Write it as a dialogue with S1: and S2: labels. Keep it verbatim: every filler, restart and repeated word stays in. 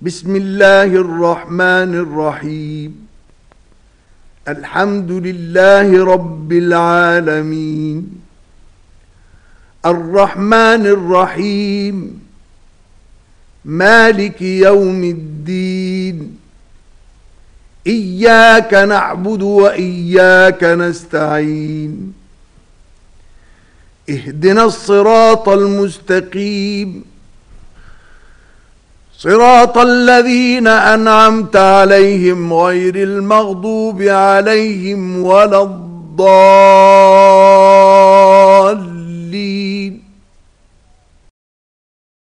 S1: بسم الله الرحمن الرحيم. الحمد لله رب العالمين، الرحمن الرحيم، مالك يوم الدين. إياك نعبد وإياك نستعين. اهدنا الصراط المستقيم، صراط الذين أنعمت عليهم غير المغضوب عليهم ولا الضالين.